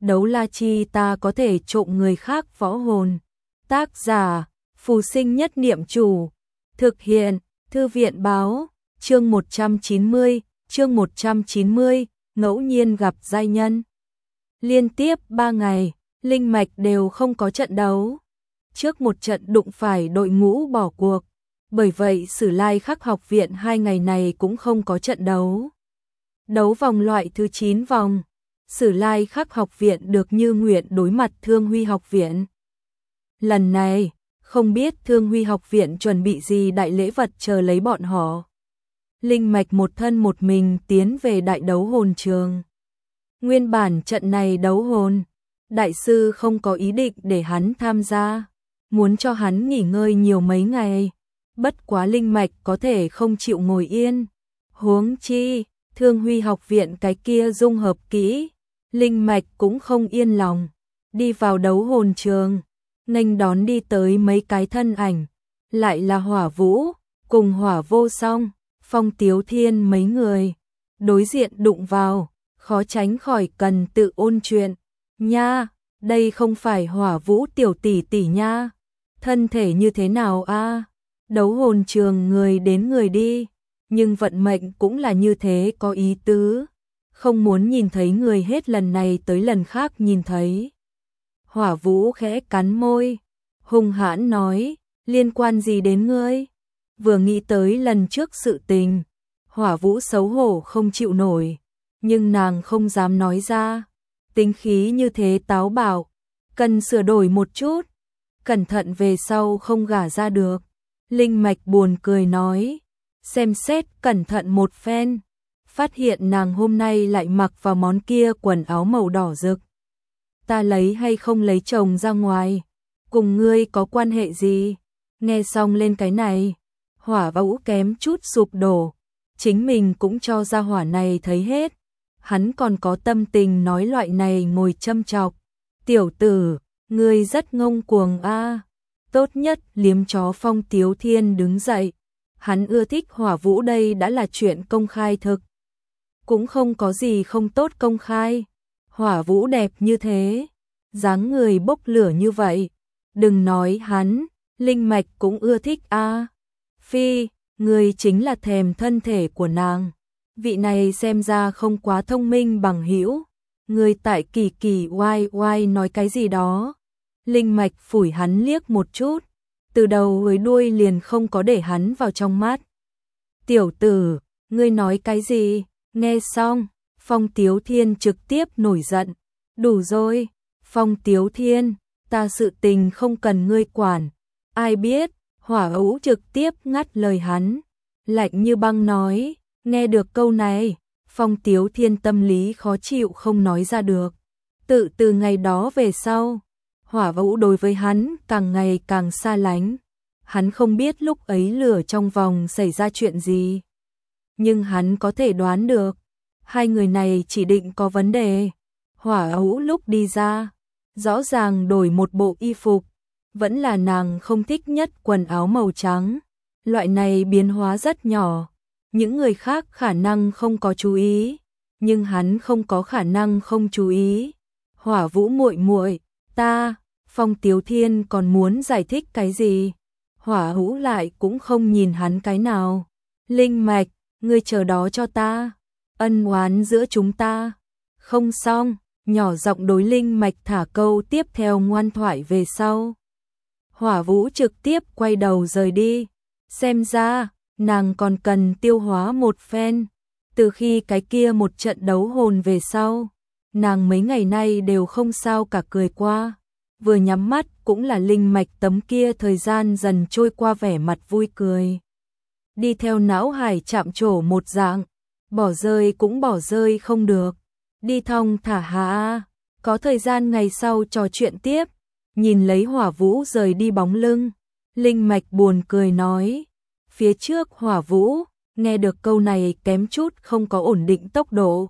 đấu la chi ta có thể trộm người khác võ hồn. Tác giả, Phù Sinh Nhất Niệm Chủ. Thực hiện, Thư viện báo, chương 190, ngẫu nhiên gặp giai nhân. Liên tiếp 3 ngày, linh mạch đều không có trận đấu. Trước một trận đụng phải đội ngũ bỏ cuộc, bởi vậy Sử Lai Khắc học viện 2 ngày này cũng không có trận đấu. Đấu vòng loại thứ 9 vòng, Sử Lai Khắc học viện được như nguyện đối mặt Thương Huy học viện. Lần này, không biết Thương Huy học viện chuẩn bị gì đại lễ vật chờ lấy bọn họ. Linh mạch một thân một mình tiến về đại đấu hồn trường. Nguyên bản trận này đấu hồn, đại sư không có ý định để hắn tham gia, muốn cho hắn nghỉ ngơi nhiều mấy ngày. Bất quá linh mạch có thể không chịu ngồi yên. Huống chi, Thương Huy học viện cái kia dung hợp kỹ, linh mạch cũng không yên lòng. Đi vào đấu hồn trường, nghênh đón đi tới mấy cái thân ảnh, lại là Hỏa Vũ, cùng Hỏa Vô Song, Phong Tiếu Thiên mấy người. Đối diện đụng vào, khó tránh khỏi cần tự ôn chuyện. Nha, đây không phải Hỏa Vũ tiểu tỷ tỷ nha. Thân thể như thế nào a? Đấu hồn trường người đến người đi, nhưng vận mệnh cũng là như thế có ý tứ. Không muốn nhìn thấy người hết lần này tới lần khác nhìn thấy. Hỏa Vũ khẽ cắn môi, hung hãn nói, liên quan gì đến ngươi? Vừa nghĩ tới lần trước sự tình, Hỏa Vũ xấu hổ không chịu nổi, nhưng nàng không dám nói ra. Tính khí như thế táo bạo, cần sửa đổi một chút, cẩn thận về sau không gả ra được. Linh mạch buồn cười nói, xem xét cẩn thận một phen, phát hiện nàng hôm nay lại mặc vào món kia quần áo màu đỏ rực. Ta lấy hay không lấy chồng ra ngoài, cùng ngươi có quan hệ gì? Nghe xong lên cái này, Hỏa Vũ kém chút sụp đổ, chính mình cũng cho ra hỏa này thấy hết. Hắn còn có tâm tình nói loại này ngồi châm chọc. Tiểu tử, ngươi rất ngông cuồng a. Tốt nhất liếm chó. Phong Tiếu Thiên đứng dậy. Hắn ưa thích Hỏa Vũ, đây đã là chuyện công khai thực. Cũng không có gì không tốt công khai. Hỏa Vũ đẹp như thế, dáng người bốc lửa như vậy. Đừng nói hắn, linh mạch cũng ưa thích a. Phi, ngươi chính là thèm thân thể của nàng. Vị này xem ra không quá thông minh bằng hữu. Ngươi tại kỳ kỳ oai oai nói cái gì đó. Linh mạch phủi hắn liếc một chút, từ đầu tới đuôi liền không có để hắn vào trong mắt. Tiểu tử, ngươi nói cái gì? Nghe xong, Phong Tiếu Thiên trực tiếp nổi giận. Đủ rồi, Phong Tiếu Thiên, ta sự tình không cần ngươi quản. Ai biết? Hỏa Vũ trực tiếp ngắt lời hắn, lạnh như băng nói. Nghe được câu này, Phong Tiếu Thiên tâm lý khó chịu không nói ra được. Từ ngày đó về sau, Hỏa Vũ đối với hắn càng ngày càng xa lánh. Hắn không biết lúc ấy lửa trong vòng xảy ra chuyện gì, nhưng hắn có thể đoán được, hai người này chỉ định có vấn đề. Hỏa Vũ lúc đi ra, rõ ràng đổi một bộ y phục, vẫn là nàng không thích nhất quần áo màu trắng. Loại này biến hóa rất nhỏ, những người khác khả năng không có chú ý, nhưng hắn không có khả năng không chú ý. Hỏa Vũ muội muội, ta. Phong Tiếu Thiên còn muốn giải thích cái gì, Hỏa Vũ lại cũng không nhìn hắn cái nào. Linh mạch, ngươi chờ đó cho ta, ân oán giữa chúng ta không xong. Nhỏ giọng đối linh mạch thả câu tiếp theo ngoan thoại về sau. Hỏa Vũ trực tiếp quay đầu rời đi. Xem ra nàng còn cần tiêu hóa một phen. Từ khi cái kia một trận đấu hồn về sau, nàng mấy ngày nay đều không sao cả, cười qua. Vừa nhắm mắt cũng là linh mạch tấm kia thời gian dần trôi qua vẻ mặt vui cười. Đi theo não hải chạm trổ một dạng, bỏ rơi cũng bỏ rơi không được. Đi thong thả hạ, có thời gian ngày sau trò chuyện tiếp. Nhìn lấy Hỏa Vũ rời đi bóng lưng, linh mạch buồn cười nói. Phía trước Hỏa Vũ, nghe được câu này kém chút không có ổn định tốc độ,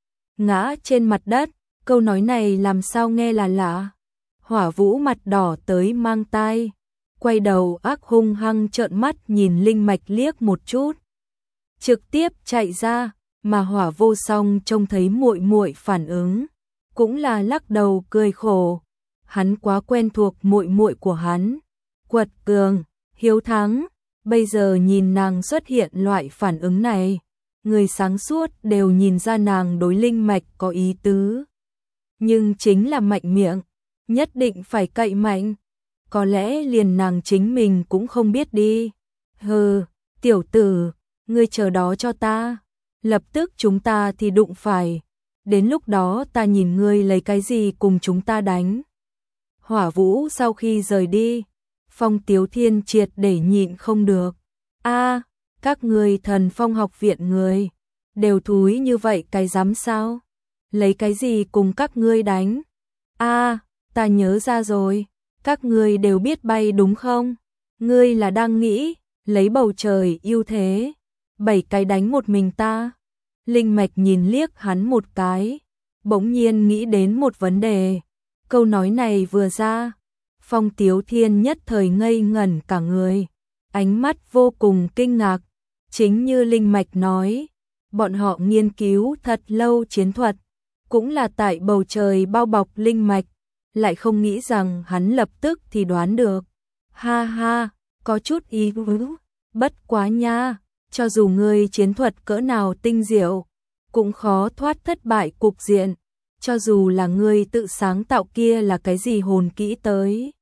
ngã trên mặt đất. Câu nói này làm sao nghe là lạ. Hỏa Vũ mặt đỏ tới mang tai, quay đầu ác hung hăng trợn mắt nhìn linh mạch liếc một chút, trực tiếp chạy ra. Mà Hỏa Vô Song trông thấy muội muội phản ứng, cũng là lắc đầu cười khổ. Hắn quá quen thuộc muội muội của hắn, quật cường, hiếu thắng, bây giờ nhìn nàng xuất hiện loại phản ứng này, người sáng suốt đều nhìn ra nàng đối Linh Mạch có ý tứ. Nhưng chính là mạnh miệng, nhất định phải cậy mạnh, có lẽ liền nàng chính mình cũng không biết đi. Hừ, tiểu tử, ngươi chờ đó cho ta, lập tức chúng ta thì đụng phải, đến lúc đó ta nhìn ngươi lấy cái gì cùng chúng ta đánh. Hỏa Vũ sau khi rời đi, Phong Tiếu Thiên triệt để nhịn không được. A, các ngươi Thần Phong học viện người, đều thúi như vậy cái dám sao? Lấy cái gì cùng các ngươi đánh? A, ta nhớ ra rồi, các ngươi đều biết bay đúng không? Ngươi là đang nghĩ, lấy bầu trời ưu thế, 7 cái đánh một mình ta. Linh Mạch nhìn liếc hắn một cái, bỗng nhiên nghĩ đến một vấn đề. Câu nói này vừa ra, Phong Tiếu Thiên nhất thời ngây ngẩn cả người, ánh mắt vô cùng kinh ngạc. Chính như Linh Mạch nói, bọn họ nghiên cứu thật lâu chiến thuật, cũng là tại bầu trời bao bọc Linh Mạch, lại không nghĩ rằng hắn lập tức thì đoán được. Ha ha, có chút ý vứ, bất quá nha, cho dù ngươi chiến thuật cỡ nào tinh diệu, cũng khó thoát thất bại cục diện, cho dù là ngươi tự sáng tạo kia là cái gì hồn kỹ tới.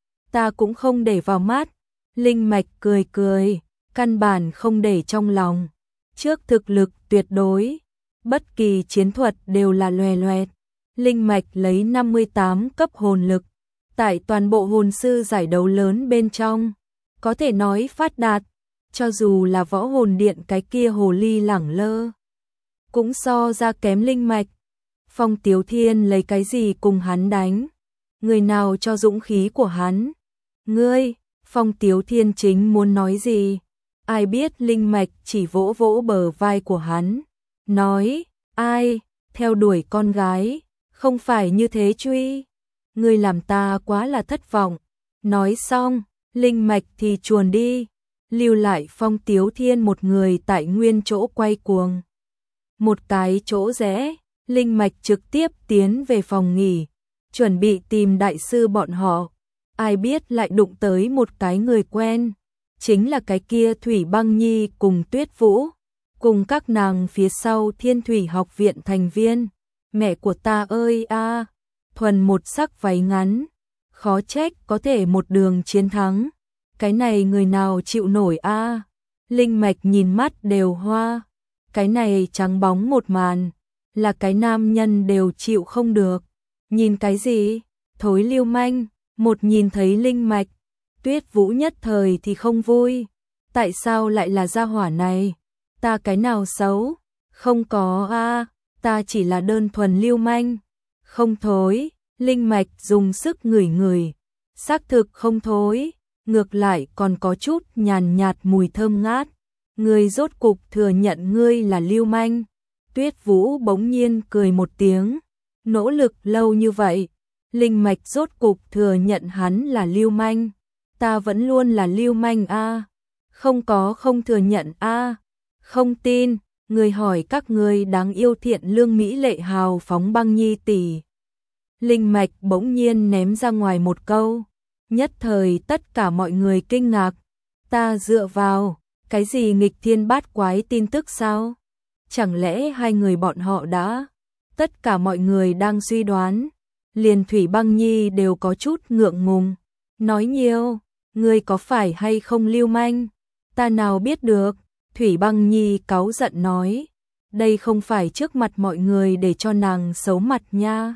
Ta cũng không để vào mắt. Linh Mạch cười cười, căn bản không để trong lòng. Trước thực lực tuyệt đối, bất kỳ chiến thuật đều là loè loẹt. Linh Mạch lấy 58 cấp hồn lực, tại toàn bộ hồn sư giải đấu lớn bên trong, có thể nói phát đạt, cho dù là võ hồn điện cái kia hồ ly lẳng lơ, cũng so ra kém Linh Mạch. Phong Tiếu Thiên lấy cái gì cùng hắn đánh? Người nào cho dũng khí của hắn? Ngươi, Phong Tiếu Thiên chính muốn nói gì? Ai biết Linh Mạch chỉ vỗ vỗ bờ vai của hắn, nói, ai, theo đuổi con gái, không phải như thế Truy. Ngươi làm ta quá là thất vọng. Nói xong, Linh Mạch thì chuồn đi, lưu lại Phong Tiếu Thiên một người tại nguyên chỗ quay cuồng. Một cái chỗ rẽ, Linh Mạch trực tiếp tiến về phòng nghỉ, chuẩn bị tìm đại sư bọn họ. Ai biết lại đụng tới một cái người quen, chính là cái kia Thủy Băng Nhi cùng Tuyết Vũ, cùng các nàng phía sau Thiên Thủy học viện thành viên. Mẹ của ta ơi a, thuần một sắc váy ngắn, khó trách có thể một đường chiến thắng. Cái này người nào chịu nổi a? Linh Mạch nhìn mắt đều hoa, cái này trắng bóng một màn, là cái nam nhân đều chịu không được. Nhìn cái gì? Thối lưu manh. Một nhìn thấy Linh Mạch, Tuyết Vũ nhất thời thì không vui. Tại sao lại là gia hỏa này? Ta cái nào xấu? Không có a, ta chỉ là đơn thuần lưu manh. Không thối. Linh Mạch dùng sức ngửi ngửi, xác thực không thối, ngược lại còn có chút nhàn nhạt mùi thơm ngát. Ngươi rốt cục thừa nhận ngươi là lưu manh. Tuyết Vũ bỗng nhiên cười một tiếng, nỗ lực lâu như vậy, Linh Mạch rốt cục thừa nhận hắn là lưu manh. Ta vẫn luôn là lưu manh a. Không có không thừa nhận a. Không tin, người hỏi các ngươi đáng yêu thiện lương mỹ lệ hào phóng Băng Nhi tỷ. Linh Mạch bỗng nhiên ném ra ngoài một câu, nhất thời tất cả mọi người kinh ngạc. Ta dựa vào, cái gì nghịch thiên bát quái tin tức sao? Chẳng lẽ hai người bọn họ đã? Tất cả mọi người đang suy đoán, liền Thủy Băng Nhi đều có chút ngượng ngùng. Nói nhiều, ngươi có phải hay không lưu manh? Ta nào biết được, Thủy Băng Nhi cáu giận nói. Đây không phải trước mặt mọi người để cho nàng xấu mặt nha.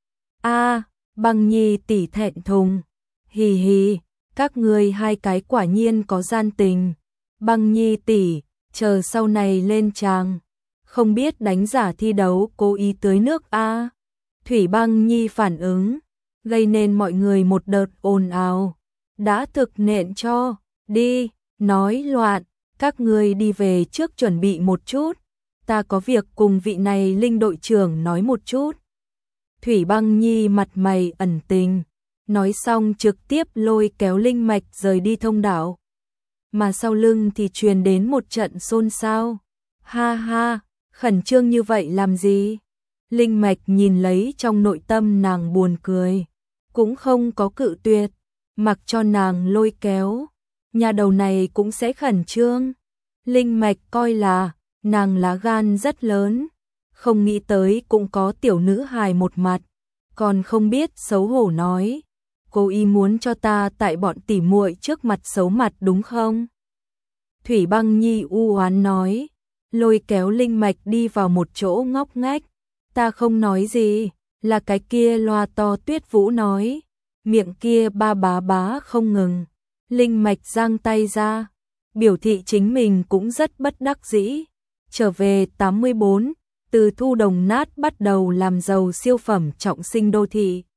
A, Băng Nhi tỷ thẹn thùng. Hì hì, các ngươi hai cái quả nhiên có gian tình. Băng Nhi tỷ, chờ sau này lên tràng, không biết đánh giả thi đấu cố ý tưới nước a. Thủy Băng Nhi phản ứng, gây nên mọi người một đợt ồn ào. Đã thực nện cho, đi, nói loạn, các ngươi đi về trước chuẩn bị một chút, ta có việc cùng vị này Linh đội trưởng nói một chút. Thủy Băng Nhi mặt mày ẩn tình, nói xong trực tiếp lôi kéo Linh Mạch rời đi thông đạo. Mà sau lưng thì truyền đến một trận xôn xao. Ha ha, khẩn trương như vậy làm gì? Linh Mạch nhìn lấy trong nội tâm nàng buồn cười, cũng không có cự tuyệt, mặc cho nàng lôi kéo, nhà đầu này cũng sẽ khẩn trương. Linh Mạch coi là nàng lá gan rất lớn, không nghĩ tới cũng có tiểu nữ hài một mặt, còn không biết xấu hổ nói, cô ý muốn cho ta tại bọn tỉ muội trước mặt xấu mặt đúng không? Thủy Băng Nhi u oán nói, lôi kéo Linh Mạch đi vào một chỗ ngóc ngách, ta không nói gì, là cái kia loa to Tuyết Vũ nói, miệng kia ba bá bá không ngừng. Linh Mạch giang tay ra, biểu thị chính mình cũng rất bất đắc dĩ. Trở về 84, từ Thu Đồng Nát bắt đầu làm giàu siêu phẩm trọng sinh đô thị.